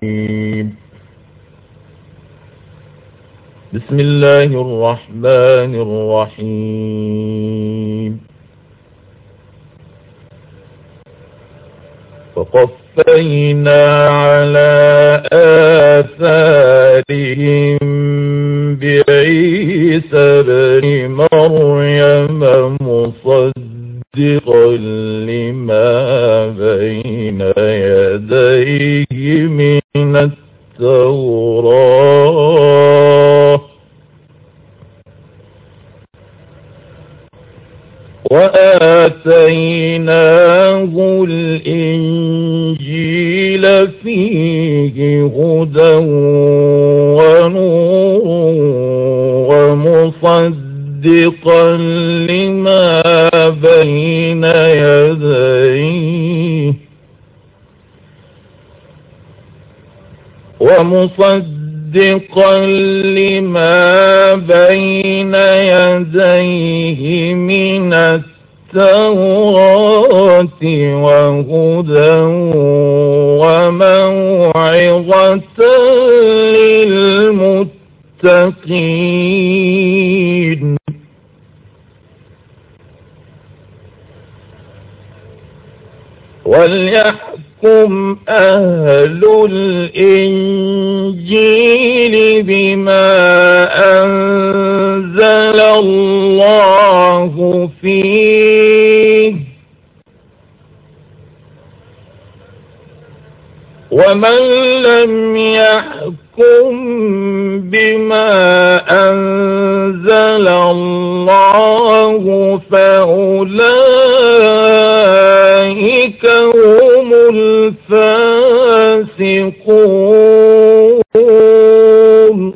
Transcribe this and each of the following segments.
بسم الله الرحمن الرحيم. فقفينا على آثارهم بعيسى ابن مريم مصدقا لما بين يديه من التوراة وآتيناه الإنجيل فيه هدى ونور ومصدقا لما بين يديه من التوراة وهدى وموعظة للمتقين. وليحكم أهل الإنجيل بما أنزل الله فيه ومن لم يحكم بما أنزل الله فأولئك هم الفاسقون.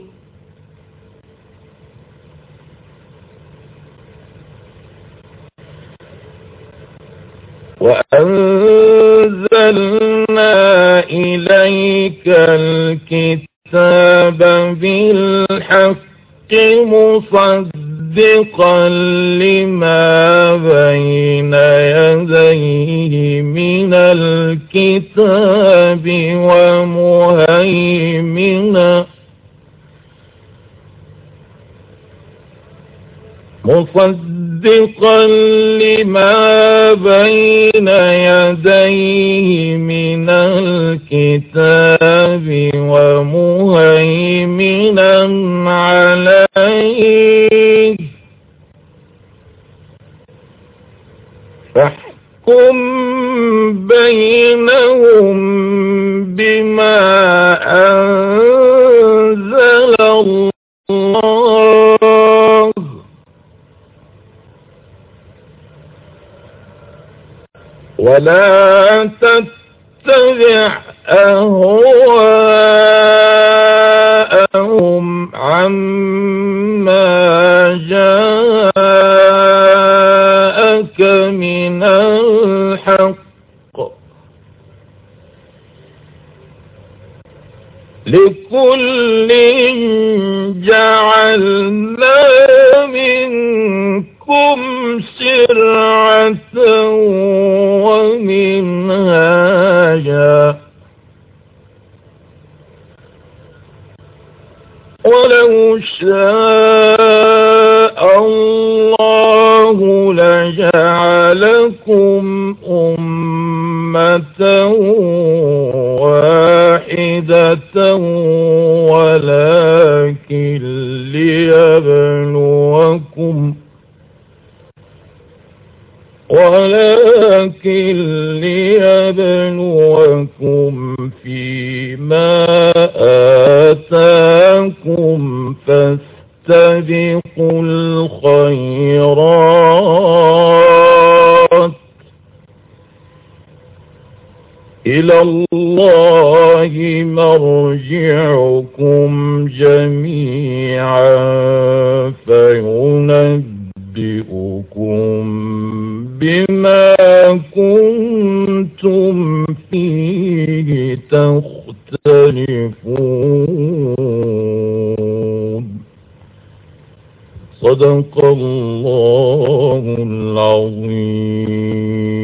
وأنزلنا إليك الكتاب بالحق مصدقا لما بين يديه من الكتاب ومهيمنا لما بين يديه من الكتاب ومهيمنا عليه فاحكم بينهم بما أنزل الله ولا تتبع أهواءهم عما جاءك من الحق لكل جعلنا منكم شرعة ومنهاجا ولو شاء الله لجعلكم أمة واحدة ولكن ليبلوكم فيما آتاكم فاستبقوا الخيرات إلى الله مرجعكم جميعا فينبئكم بما كنتم فيه تختلفون. صدق الله العظيم.